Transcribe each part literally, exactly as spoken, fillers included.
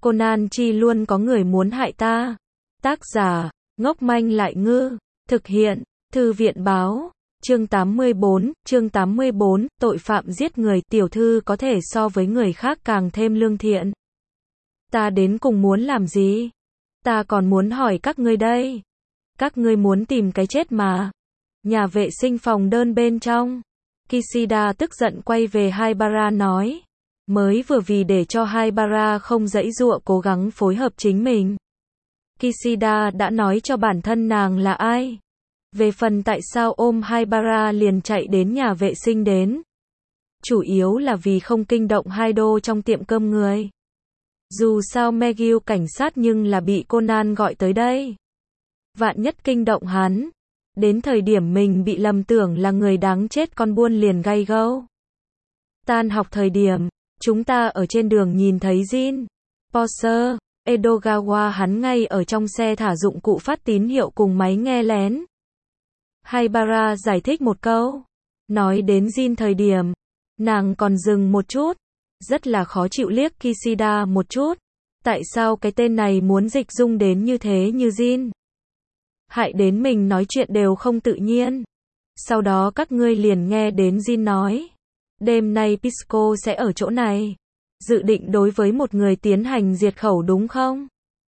Conan chi luôn có người muốn hại ta. Tác giả, ngốc manh lại ngư. Thực hiện, Thư viện báo. Chương tám mươi bốn, chương tám mươi bốn, tội phạm giết người, tiểu thư có thể so với người khác càng thêm lương thiện. Ta đến cùng muốn làm gì? Ta còn muốn hỏi các ngươi đây. Các ngươi muốn tìm cái chết mà. Nhà vệ sinh phòng đơn bên trong. Kishida tức giận quay về Haibara nói. Mới vừa vì để cho Haibara không giãy giụa cố gắng phối hợp chính mình. Kishida đã nói cho bản thân nàng là ai. Về phần tại sao ôm Haibara liền chạy đến nhà vệ sinh đến. Chủ yếu là vì không kinh động Haido trong tiệm cơm người. Dù sao Megil cảnh sát nhưng là bị Conan gọi tới đây. Vạn nhất kinh động hắn. Đến thời điểm mình bị lầm tưởng là người đáng chết con buôn liền gay gâu. Tan học thời điểm, chúng ta ở trên đường nhìn thấy Jin Poser, Edogawa hắn ngay ở trong xe thả dụng cụ phát tín hiệu cùng máy nghe lén. Haibara giải thích một câu. Nói đến Jin thời điểm, nàng còn dừng một chút. Rất là khó chịu liếc Kishida một chút. Tại sao cái tên này muốn dịch dung đến như thế như Jin? Hại đến mình nói chuyện đều không tự nhiên. Sau đó các ngươi liền nghe đến Jin nói. Đêm nay Pisco sẽ ở chỗ này. Dự định đối với một người tiến hành diệt khẩu đúng không?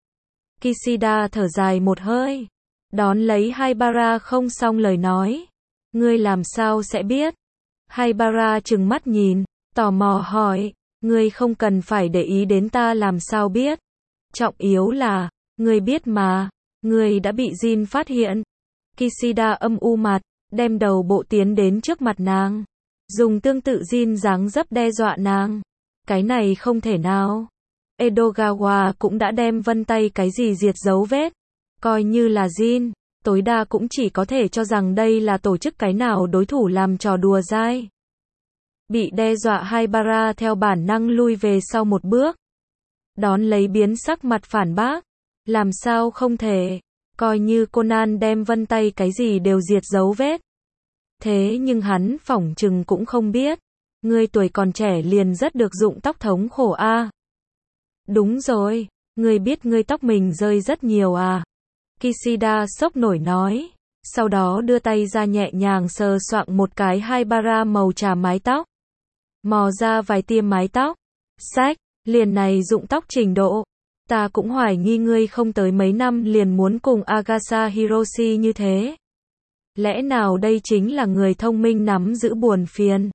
Kishida thở dài một hơi. Đón lấy Haibara không xong lời nói. Ngươi làm sao sẽ biết? Haibara trừng mắt nhìn, tò mò hỏi. Ngươi không cần phải để ý đến ta làm sao biết. Trọng yếu là, ngươi biết mà. Ngươi đã bị Jin phát hiện. Kishida âm u mặt, đem đầu bộ tiến đến trước mặt nàng. Dùng tương tự Jin dáng dấp đe dọa nàng. Cái này không thể nào. Edogawa cũng đã đem vân tay cái gì diệt dấu vết. Coi như là Jin, tối đa cũng chỉ có thể cho rằng đây là tổ chức cái nào đối thủ làm trò đùa dai. Bị đe dọa Haibara theo bản năng lui về sau một bước. Đón lấy biến sắc mặt phản bác. Làm sao không thể, coi như Conan đem vân tay cái gì đều diệt dấu vết. Thế nhưng hắn phỏng chừng cũng không biết. Ngươi tuổi còn trẻ liền rất được dụng tóc thống khổ a. À. Đúng rồi, ngươi biết ngươi tóc mình rơi rất nhiều à. Kishida sốc nổi nói. Sau đó đưa tay ra nhẹ nhàng sờ soạng một cái Haibara màu trà mái tóc. Mò ra vài tia mái tóc. Sách, liền này dụng tóc trình độ. Ta cũng hoài nghi ngươi không tới mấy năm liền muốn cùng Agasa Hiroshi như thế. Lẽ nào đây chính là người thông minh nắm giữ buồn phiền?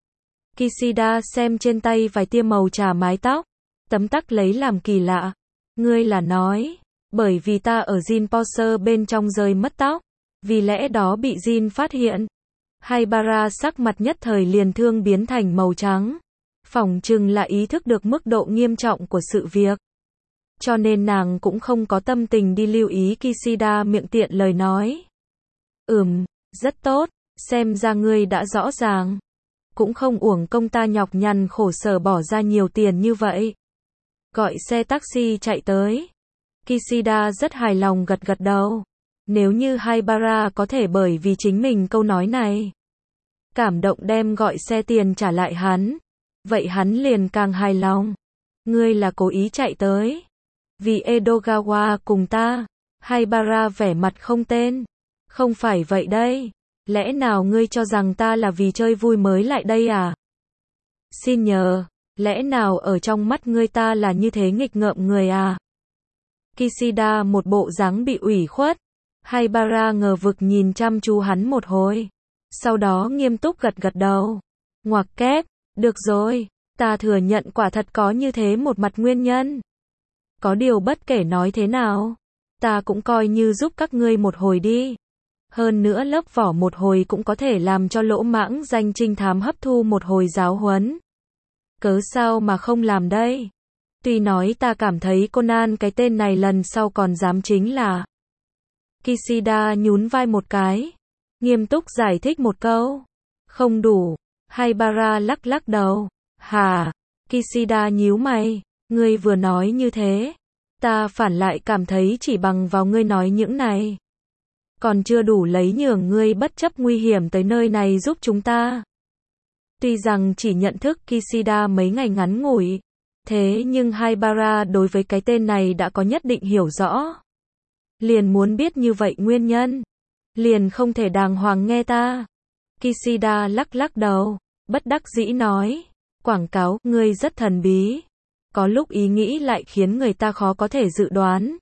Kishida xem trên tay vài tia màu trà mái tóc. Tấm tắc lấy làm kỳ lạ. Ngươi là nói, bởi vì ta ở Jin Poser bên trong rơi mất tóc. Vì lẽ đó bị Jin phát hiện. Haibara sắc mặt nhất thời liền thương biến thành màu trắng. Phỏng chừng là ý thức được mức độ nghiêm trọng của sự việc. Cho nên nàng cũng không có tâm tình đi lưu ý Kishida miệng tiện lời nói. Ừm, rất tốt, xem ra ngươi đã rõ ràng. Cũng không uổng công ta nhọc nhằn khổ sở bỏ ra nhiều tiền như vậy. Gọi xe taxi chạy tới. Kishida rất hài lòng gật gật đầu. Nếu như Haibara có thể bởi vì chính mình câu nói này. Cảm động đem gọi xe tiền trả lại hắn. Vậy hắn liền càng hài lòng. Ngươi là cố ý chạy tới. Vì Edogawa cùng ta. Haibara vẻ mặt không tên. Không phải vậy đây. Lẽ nào ngươi cho rằng ta là vì chơi vui mới lại đây à? Xin nhờ. Lẽ nào ở trong mắt ngươi ta là như thế nghịch ngợm người à? Kishida một bộ dáng bị ủy khuất. Haibara ngờ vực nhìn chăm chú hắn một hồi. Sau đó nghiêm túc gật gật đầu. Ngoặc kép. Được rồi. Ta thừa nhận quả thật có như thế một mặt nguyên nhân. Có điều bất kể nói thế nào, ta cũng coi như giúp các ngươi một hồi đi. Hơn nữa lớp vỏ một hồi cũng có thể làm cho lỗ mãng danh trinh thám hấp thu một hồi giáo huấn. Cớ sao mà không làm đây? Tuy nói ta cảm thấy Conan cái tên này lần sau còn dám chính là. Kishida nhún vai một cái. Nghiêm túc giải thích một câu. Không đủ. Haibara lắc lắc đầu. Hả? Kishida nhíu mày. Ngươi vừa nói như thế. Ta phản lại cảm thấy chỉ bằng vào ngươi nói những này. Còn chưa đủ lấy nhường ngươi bất chấp nguy hiểm tới nơi này giúp chúng ta. Tuy rằng chỉ nhận thức Kishida mấy ngày ngắn ngủi. Thế nhưng Haibara đối với cái tên này đã có nhất định hiểu rõ. Liền muốn biết như vậy nguyên nhân. Liền không thể đàng hoàng nghe ta. Kishida lắc lắc đầu, bất đắc dĩ nói. Quảng cáo, ngươi rất thần bí. Có lúc ý nghĩ lại khiến người ta khó có thể dự đoán.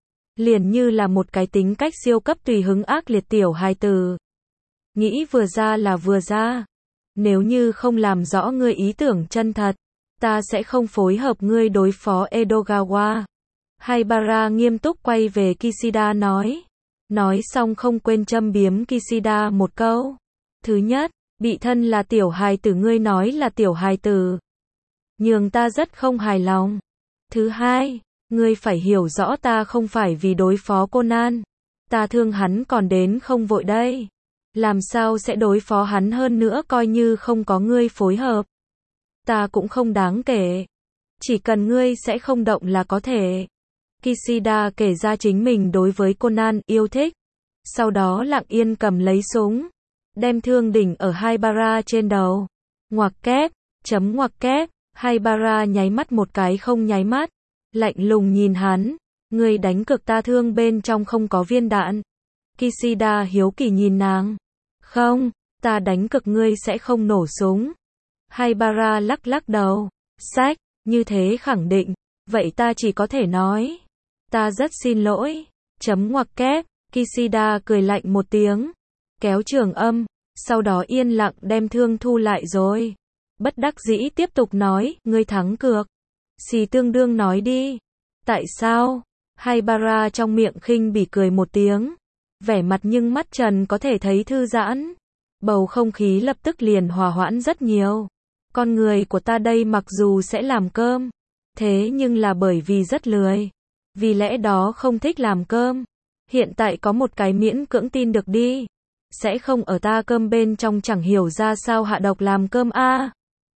Liền như là một cái tính cách siêu cấp tùy hứng ác liệt tiểu hài tử. Nghĩ vừa ra là vừa ra. Nếu như không làm rõ ngươi ý tưởng chân thật, ta sẽ không phối hợp ngươi đối phó Edogawa. Haibara nghiêm túc quay về Kishida nói. Nói xong không quên châm biếm Kishida một câu. Thứ nhất, bị thân là tiểu hài tử, ngươi nói là tiểu hài tử. Nhường ta rất không hài lòng. Thứ hai, ngươi phải hiểu rõ ta không phải vì đối phó Conan. Ta thương hắn còn đến không vội đây. Làm sao sẽ đối phó hắn hơn nữa coi như không có ngươi phối hợp. Ta cũng không đáng kể. Chỉ cần ngươi sẽ không động là có thể. Kishida kể ra chính mình đối với Conan yêu thích. Sau đó lặng yên cầm lấy súng. Đem thương đỉnh ở Haibara trên đầu. Ngoặc kép, chấm ngoặc kép. Haibara nháy mắt một cái không nháy mắt. Lạnh lùng nhìn hắn. Ngươi đánh cực ta thương bên trong không có viên đạn. Kishida hiếu kỳ nhìn nàng. Không, ta đánh cực ngươi sẽ không nổ súng. Haibara lắc lắc đầu. Sách, như thế khẳng định. Vậy ta chỉ có thể nói. Ta rất xin lỗi. Chấm ngoặc kép. Kishida cười lạnh một tiếng. Kéo trường âm. Sau đó yên lặng đem thương thu lại rồi. Bất đắc dĩ tiếp tục nói. Ngươi thắng cược. Xì tương đương nói đi. Tại sao? Haibara trong miệng khinh bỉ cười một tiếng. Vẻ mặt nhưng mắt Trần có thể thấy thư giãn. Bầu không khí lập tức liền hòa hoãn rất nhiều. Con người của ta đây mặc dù sẽ làm cơm. Thế nhưng là bởi vì rất lười. Vì lẽ đó không thích làm cơm. Hiện tại có một cái miễn cưỡng tin được đi. Sẽ không ở ta cơm bên trong chẳng hiểu ra sao hạ độc làm cơm a. À.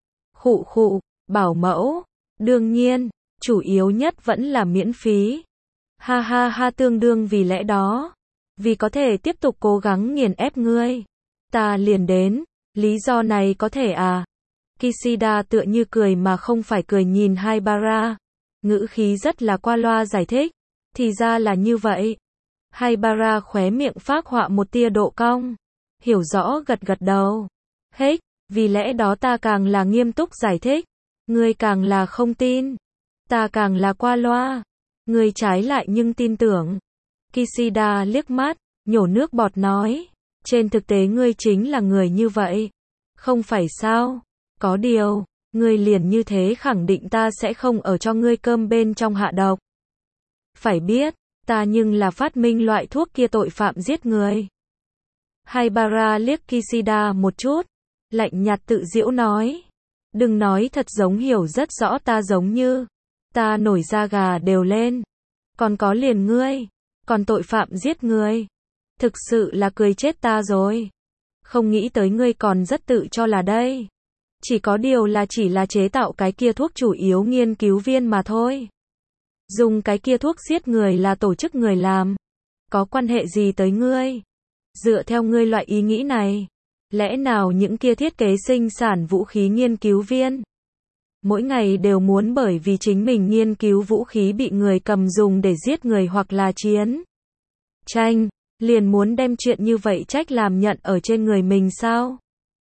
Khụ khụ, bảo mẫu. Đương nhiên, chủ yếu nhất vẫn là miễn phí. Ha ha ha, tương đương vì lẽ đó. Vì có thể tiếp tục cố gắng nghiền ép ngươi. Ta liền đến. Lý do này có thể à? Kishida tựa như cười mà không phải cười nhìn Haibara. Ngữ khí rất là qua loa giải thích. Thì ra là như vậy. Haibara khóe miệng phác họa một tia độ cong. Hiểu rõ gật gật đầu. Hết, vì lẽ đó ta càng là nghiêm túc giải thích. Ngươi càng là không tin. Ta càng là qua loa. Ngươi trái lại nhưng tin tưởng. Kishida liếc mắt, nhổ nước bọt nói. Trên thực tế ngươi chính là người như vậy. Không phải sao? Có điều, ngươi liền như thế khẳng định ta sẽ không ở cho ngươi cơm bên trong hạ độc. Phải biết, ta nhưng là phát minh loại thuốc kia tội phạm giết người. Haibara liếc Kishida một chút. Lạnh nhạt tự giễu nói. Đừng nói thật giống hiểu rất rõ ta giống như. Ta nổi da gà đều lên. Còn có liền ngươi. Còn tội phạm giết người. Thực sự là cười chết ta rồi. Không nghĩ tới ngươi còn rất tự cho là đây. Chỉ có điều là chỉ là chế tạo cái kia thuốc chủ yếu nghiên cứu viên mà thôi. Dùng cái kia thuốc giết người là tổ chức người làm. Có quan hệ gì tới ngươi? Dựa theo ngươi loại ý nghĩ này. Lẽ nào những kia thiết kế sinh sản vũ khí nghiên cứu viên? Mỗi ngày đều muốn bởi vì chính mình nghiên cứu vũ khí bị người cầm dùng để giết người hoặc là chiến tranh. Liền muốn đem chuyện như vậy trách làm nhận ở trên người mình sao?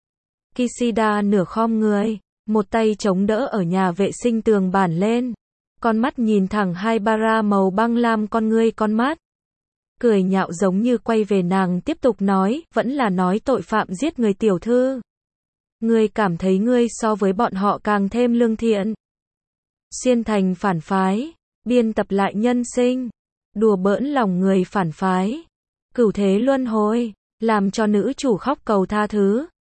Kishida nửa khom người, một tay chống đỡ ở nhà vệ sinh tường bản lên. Con mắt nhìn thẳng Haibara màu băng lam con ngươi con mắt. Cười nhạo giống như quay về nàng tiếp tục nói, vẫn là nói tội phạm giết người tiểu thư. Ngươi cảm thấy ngươi so với bọn họ càng thêm lương thiện. Xuyên thành phản phái, biên tập lại nhân sinh, đùa bỡn lòng người phản phái. Cửu thế luân hồi, làm cho nữ chủ khóc cầu tha thứ.